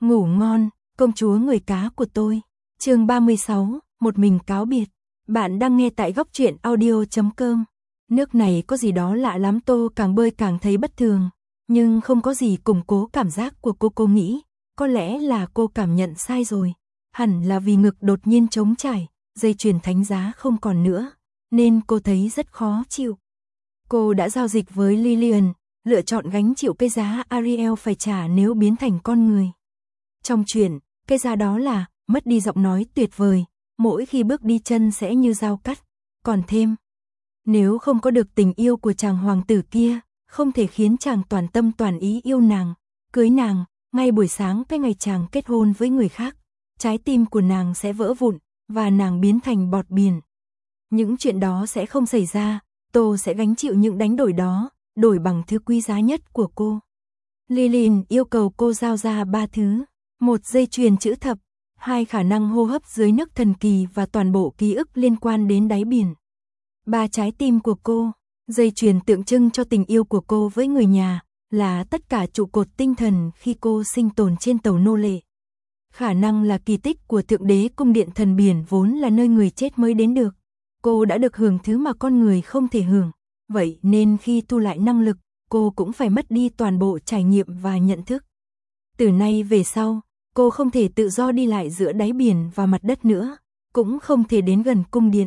Ngủ ngon, công chúa người cá của tôi. Chương 36, một mình cáo biệt. Bạn đang nghe tại góc truyện audio.com. Nước này có gì đó lạ lắm, Tô càng bơi càng thấy bất thường, nhưng không có gì củng cố cảm giác của cô nghĩ, có lẽ là cô cảm nhận sai rồi, hẳn là vì ngực đột nhiên trống trải, dây chuyền thánh giá không còn nữa, nên cô thấy rất khó chịu. Cô đã giao dịch với Lillian, lựa chọn gánh chịu cái giá Ariel phải trả nếu biến thành con người. Trong chuyện, cái giá đó là mất đi giọng nói tuyệt vời, mỗi khi bước đi chân sẽ như dao cắt, còn thêm, nếu không có được tình yêu của chàng hoàng tử kia, không thể khiến chàng toàn tâm toàn ý yêu nàng, cưới nàng, ngay buổi sáng cái ngày chàng kết hôn với người khác, trái tim của nàng sẽ vỡ vụn, và nàng biến thành bọt biển. Những chuyện đó sẽ không xảy ra, Tô sẽ gánh chịu những đánh đổi đó, đổi bằng thứ quý giá nhất của cô. Lillian yêu cầu cô giao ra 3 thứ, 1 dây chuyền chữ thập, 2 khả năng hô hấp dưới nước thần kỳ và toàn bộ ký ức liên quan đến đáy biển. 3 trái tim của cô, dây chuyền tượng trưng cho tình yêu của cô với người nhà, là tất cả trụ cột tinh thần khi cô sinh tồn trên tàu nô lệ. Khả năng là kỳ tích của Thượng Đế cung điện thần biển vốn là nơi người chết mới đến được. Cô đã được hưởng thứ mà con người không thể hưởng, vậy nên khi thu lại năng lực, cô cũng phải mất đi toàn bộ trải nghiệm và nhận thức. Từ nay về sau, cô không thể tự do đi lại giữa đáy biển và mặt đất nữa, cũng không thể đến gần cung điện.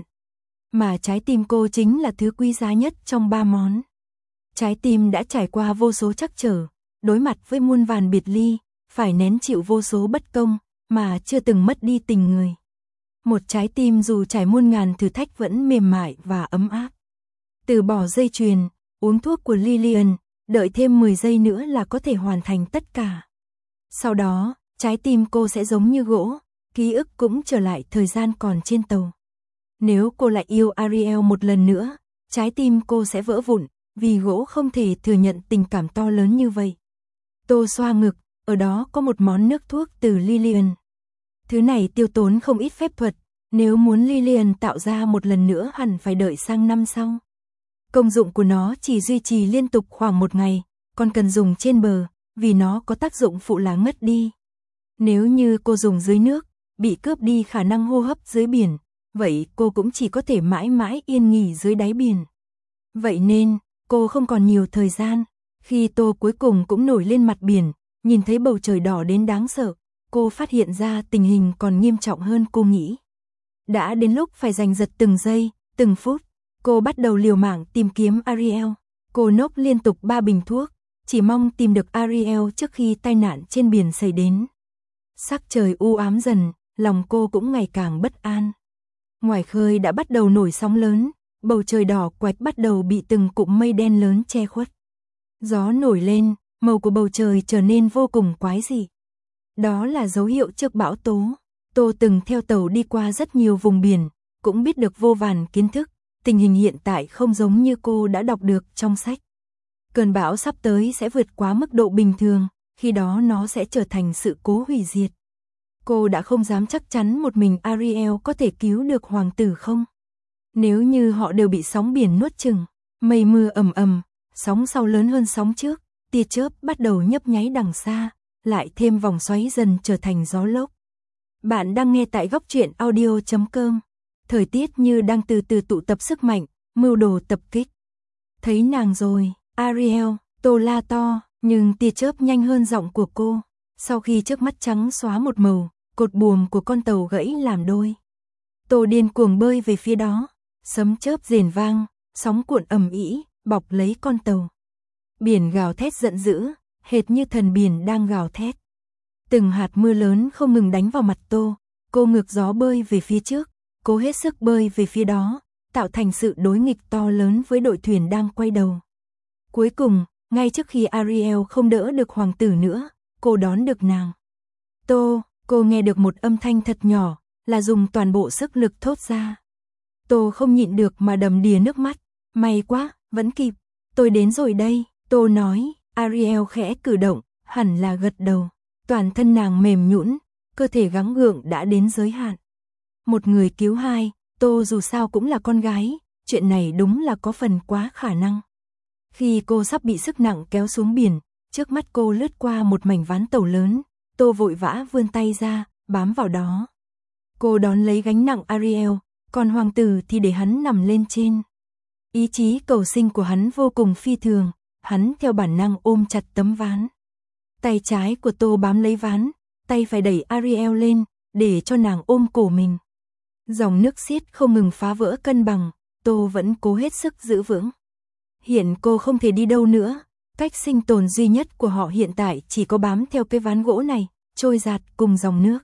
Mà trái tim cô chính là thứ quý giá nhất trong 3 món. Trái tim đã trải qua vô số trắc trở, đối mặt với muôn vàn biệt ly, phải nén chịu vô số bất công, mà chưa từng mất đi tình người. Một trái tim dù trải muôn ngàn thử thách vẫn mềm mại và ấm áp. Từ bỏ dây chuyền, uống thuốc của Lillian, đợi thêm 10 giây nữa là có thể hoàn thành tất cả. Sau đó, trái tim cô sẽ giống như gỗ, ký ức cũng trở lại thời gian còn trên tàu. Nếu cô lại yêu Ariel một lần nữa, trái tim cô sẽ vỡ vụn, vì gỗ không thể thừa nhận tình cảm to lớn như vậy. Tô xoa ngực, ở đó có một món nước thuốc từ Lillian. Thứ này tiêu tốn không ít phép thuật, nếu muốn Lillian tạo ra một lần nữa hẳn phải đợi sang năm sau. Công dụng của nó chỉ duy trì liên tục khoảng 1 ngày, còn cần dùng trên bờ, vì nó có tác dụng phụ là ngất đi. Nếu như cô dùng dưới nước, bị cướp đi khả năng hô hấp dưới biển, vậy cô cũng chỉ có thể mãi mãi yên nghỉ dưới đáy biển. Vậy nên, cô không còn nhiều thời gian, khi Tô cuối cùng cũng nổi lên mặt biển, nhìn thấy bầu trời đỏ đến đáng sợ, cô phát hiện ra tình hình còn nghiêm trọng hơn cô nghĩ. Đã đến lúc phải giành giật từng giây, từng phút, cô bắt đầu liều mạng tìm kiếm Ariel. Cô nốc liên tục 3 bình thuốc, chỉ mong tìm được Ariel trước khi tai nạn trên biển xảy đến. Sắc trời u ám dần, lòng cô cũng ngày càng bất an. Ngoài khơi đã bắt đầu nổi sóng lớn, bầu trời đỏ quạch bắt đầu bị từng cụm mây đen lớn che khuất. Gió nổi lên, màu của bầu trời trở nên vô cùng quái dị. Đó là dấu hiệu trước bão tố. Tô từng theo tàu đi qua rất nhiều vùng biển, cũng biết được vô vàn kiến thức, tình hình hiện tại không giống như cô đã đọc được trong sách. Cơn bão sắp tới sẽ vượt quá mức độ bình thường, khi đó nó sẽ trở thành sự cố hủy diệt. Cô đã không dám chắc chắn một mình Ariel có thể cứu được hoàng tử không. Nếu như họ đều bị sóng biển nuốt chửng, mây mưa ầm ầm, sóng sau lớn hơn sóng trước, tia chớp bắt đầu nhấp nháy đằng xa, lại thêm vòng xoáy dần trở thành gió lốc. Bạn đang nghe tại góc truyện audio.com. Thời tiết như đang từ từ tụ tập sức mạnh, mưu đồ tập kích. Thấy nàng rồi, Ariel, Tô la to, nhưng tia chớp nhanh hơn giọng của cô. Sau khi trước mắt trắng xóa một màu, cột buồm của con tàu gãy làm đôi. Tô điên cuồng bơi về phía đó, sấm chớp rền vang, sóng cuộn ầm ĩ, bọc lấy con tàu. Biển gào thét giận dữ, hệt như thần biển đang gào thét. Từng hạt mưa lớn không ngừng đánh vào mặt Tô, cô ngược gió bơi về phía trước, cố hết sức bơi về phía đó, tạo thành sự đối nghịch to lớn với đội thuyền đang quay đầu. Cuối cùng, ngay trước khi Ariel không đỡ được hoàng tử nữa, cô đón được nàng. Tô, cô nghe được một âm thanh thật nhỏ, là dùng toàn bộ sức lực thốt ra. Tô không nhịn được mà đầm đìa nước mắt, may quá, vẫn kịp, tôi đến rồi đây, Tô nói. Ariel khẽ cử động, hẳn là gật đầu, toàn thân nàng mềm nhũn, cơ thể gắng gượng đã đến giới hạn. Một người cứu hai, Tô dù sao cũng là con gái, chuyện này đúng là có phần quá khả năng. Khi cô sắp bị sức nặng kéo xuống biển, trước mắt cô lướt qua một mảnh ván tàu lớn, Tô vội vã vươn tay ra, bám vào đó. Cô đón lấy gánh nặng Ariel, còn hoàng tử thì để hắn nằm lên trên. Ý chí cầu sinh của hắn vô cùng phi thường, hắn theo bản năng ôm chặt tấm ván. Tay trái của Tô bám lấy ván, tay phải đẩy Ariel lên, để cho nàng ôm cổ mình. Dòng nước xiết không ngừng phá vỡ cân bằng, Tô vẫn cố hết sức giữ vững. Hiện cô không thể đi đâu nữa, cách sinh tồn duy nhất của họ hiện tại chỉ có bám theo cái ván gỗ này, trôi dạt cùng dòng nước.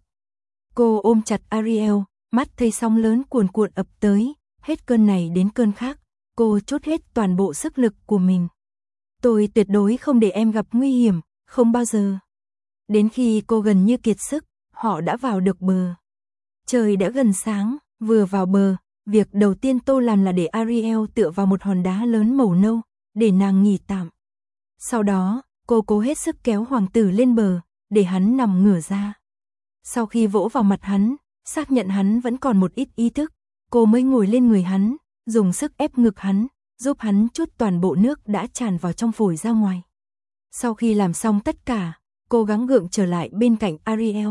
Cô ôm chặt Ariel, mắt thấy sóng lớn cuồn cuộn ập tới, hết cơn này đến cơn khác, cô trút hết toàn bộ sức lực của mình. Tôi tuyệt đối không để em gặp nguy hiểm, không bao giờ. Đến khi cô gần như kiệt sức, họ đã vào được bờ. Trời đã gần sáng, vừa vào bờ, việc đầu tiên Tô làm là để Ariel tựa vào một hòn đá lớn màu nâu, để nàng nghỉ tạm. Sau đó, cô cố hết sức kéo hoàng tử lên bờ, để hắn nằm ngửa ra. Sau khi vỗ vào mặt hắn, xác nhận hắn vẫn còn một ít ý thức, cô mới ngồi lên người hắn, dùng sức ép ngực hắn, giúp hắn trút toàn bộ nước đã tràn vào trong phổi ra ngoài. Sau khi làm xong tất cả, cô gắng gượng trở lại bên cạnh Ariel.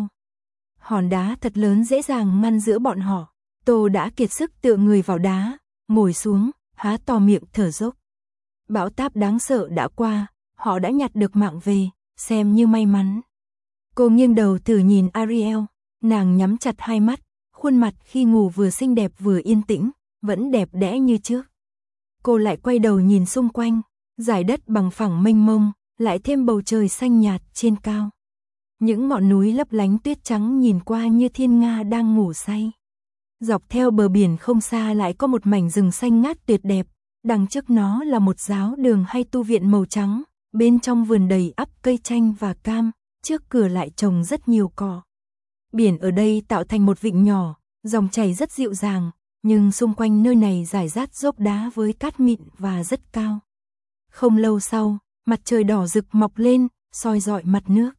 Hòn đá thật lớn dễ dàng ngăn giữa bọn họ. Tô đã kiệt sức tựa người vào đá, ngồi xuống, há to miệng thở dốc. Bão táp đáng sợ đã qua, họ đã nhặt được mạng về, xem như may mắn. Cô nghiêng đầu thử nhìn Ariel, nàng nhắm chặt hai mắt, khuôn mặt khi ngủ vừa xinh đẹp vừa yên tĩnh, vẫn đẹp đẽ như trước. Cô lại quay đầu nhìn xung quanh, dải đất bằng phẳng mênh mông, lại thêm bầu trời xanh nhạt trên cao. Những ngọn núi lấp lánh tuyết trắng nhìn qua như thiên nga đang ngủ say. Dọc theo bờ biển không xa lại có một mảnh rừng xanh ngát tuyệt đẹp, đằng trước nó là một giáo đường hay tu viện màu trắng, bên trong vườn đầy ắp cây chanh và cam, trước cửa lại trồng rất nhiều cỏ. Biển ở đây tạo thành một vịnh nhỏ, dòng chảy rất dịu dàng, nhưng xung quanh nơi này rải rác dốc đá với cát mịn và rất cao. Không lâu sau, mặt trời đỏ rực mọc lên, soi rọi mặt nước.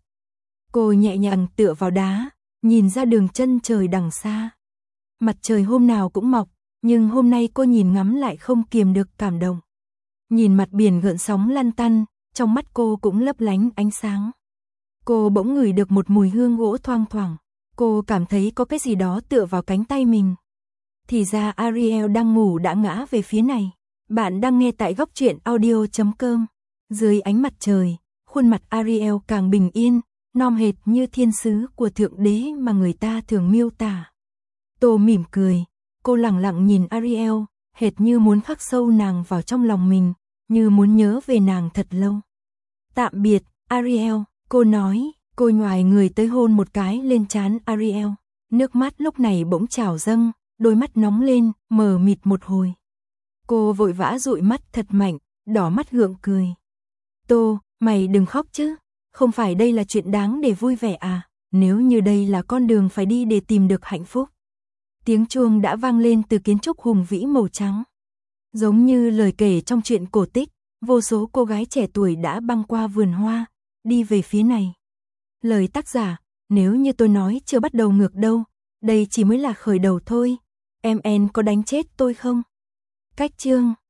Cô nhẹ nhàng tựa vào đá, nhìn ra đường chân trời đằng xa. Mặt trời hôm nào cũng mọc, nhưng hôm nay cô nhìn ngắm lại không kiềm được cảm động. Nhìn mặt biển gợn sóng lăn tăn, trong mắt cô cũng lấp lánh ánh sáng. Cô bỗng ngửi được một mùi hương gỗ thoang thoảng. Cô cảm thấy có cái gì đó tựa vào cánh tay mình. Thì ra Ariel đang ngủ đã ngã về phía này. Bạn đang nghe tại góc truyện audio.com. Dưới ánh mặt trời, khuôn mặt Ariel càng bình yên, non hệt như thiên sứ của thượng đế mà người ta thường miêu tả. Tô mỉm cười, cô lặng lặng nhìn Ariel, hệt như muốn khắc sâu nàng vào trong lòng mình, như muốn nhớ về nàng thật lâu. Tạm biệt, Ariel, cô nói, cô nhoài người tới hôn một cái lên trán Ariel. Nước mắt lúc này bỗng trào dâng, đôi mắt nóng lên, mờ mịt một hồi. Cô vội vã dụi mắt thật mạnh, đỏ mắt gượng cười. Tô, mày đừng khóc chứ, không phải đây là chuyện đáng để vui vẻ à, nếu như đây là con đường phải đi để tìm được hạnh phúc. Tiếng chuông đã vang lên từ kiến trúc hùng vĩ màu trắng. Giống như lời kể trong truyện cổ tích, vô số cô gái trẻ tuổi đã băng qua vườn hoa, đi về phía này. Lời tác giả, nếu như tôi nói chưa bắt đầu ngược đâu, đây chỉ mới là khởi đầu thôi. Em có đánh chết tôi không? Cách chương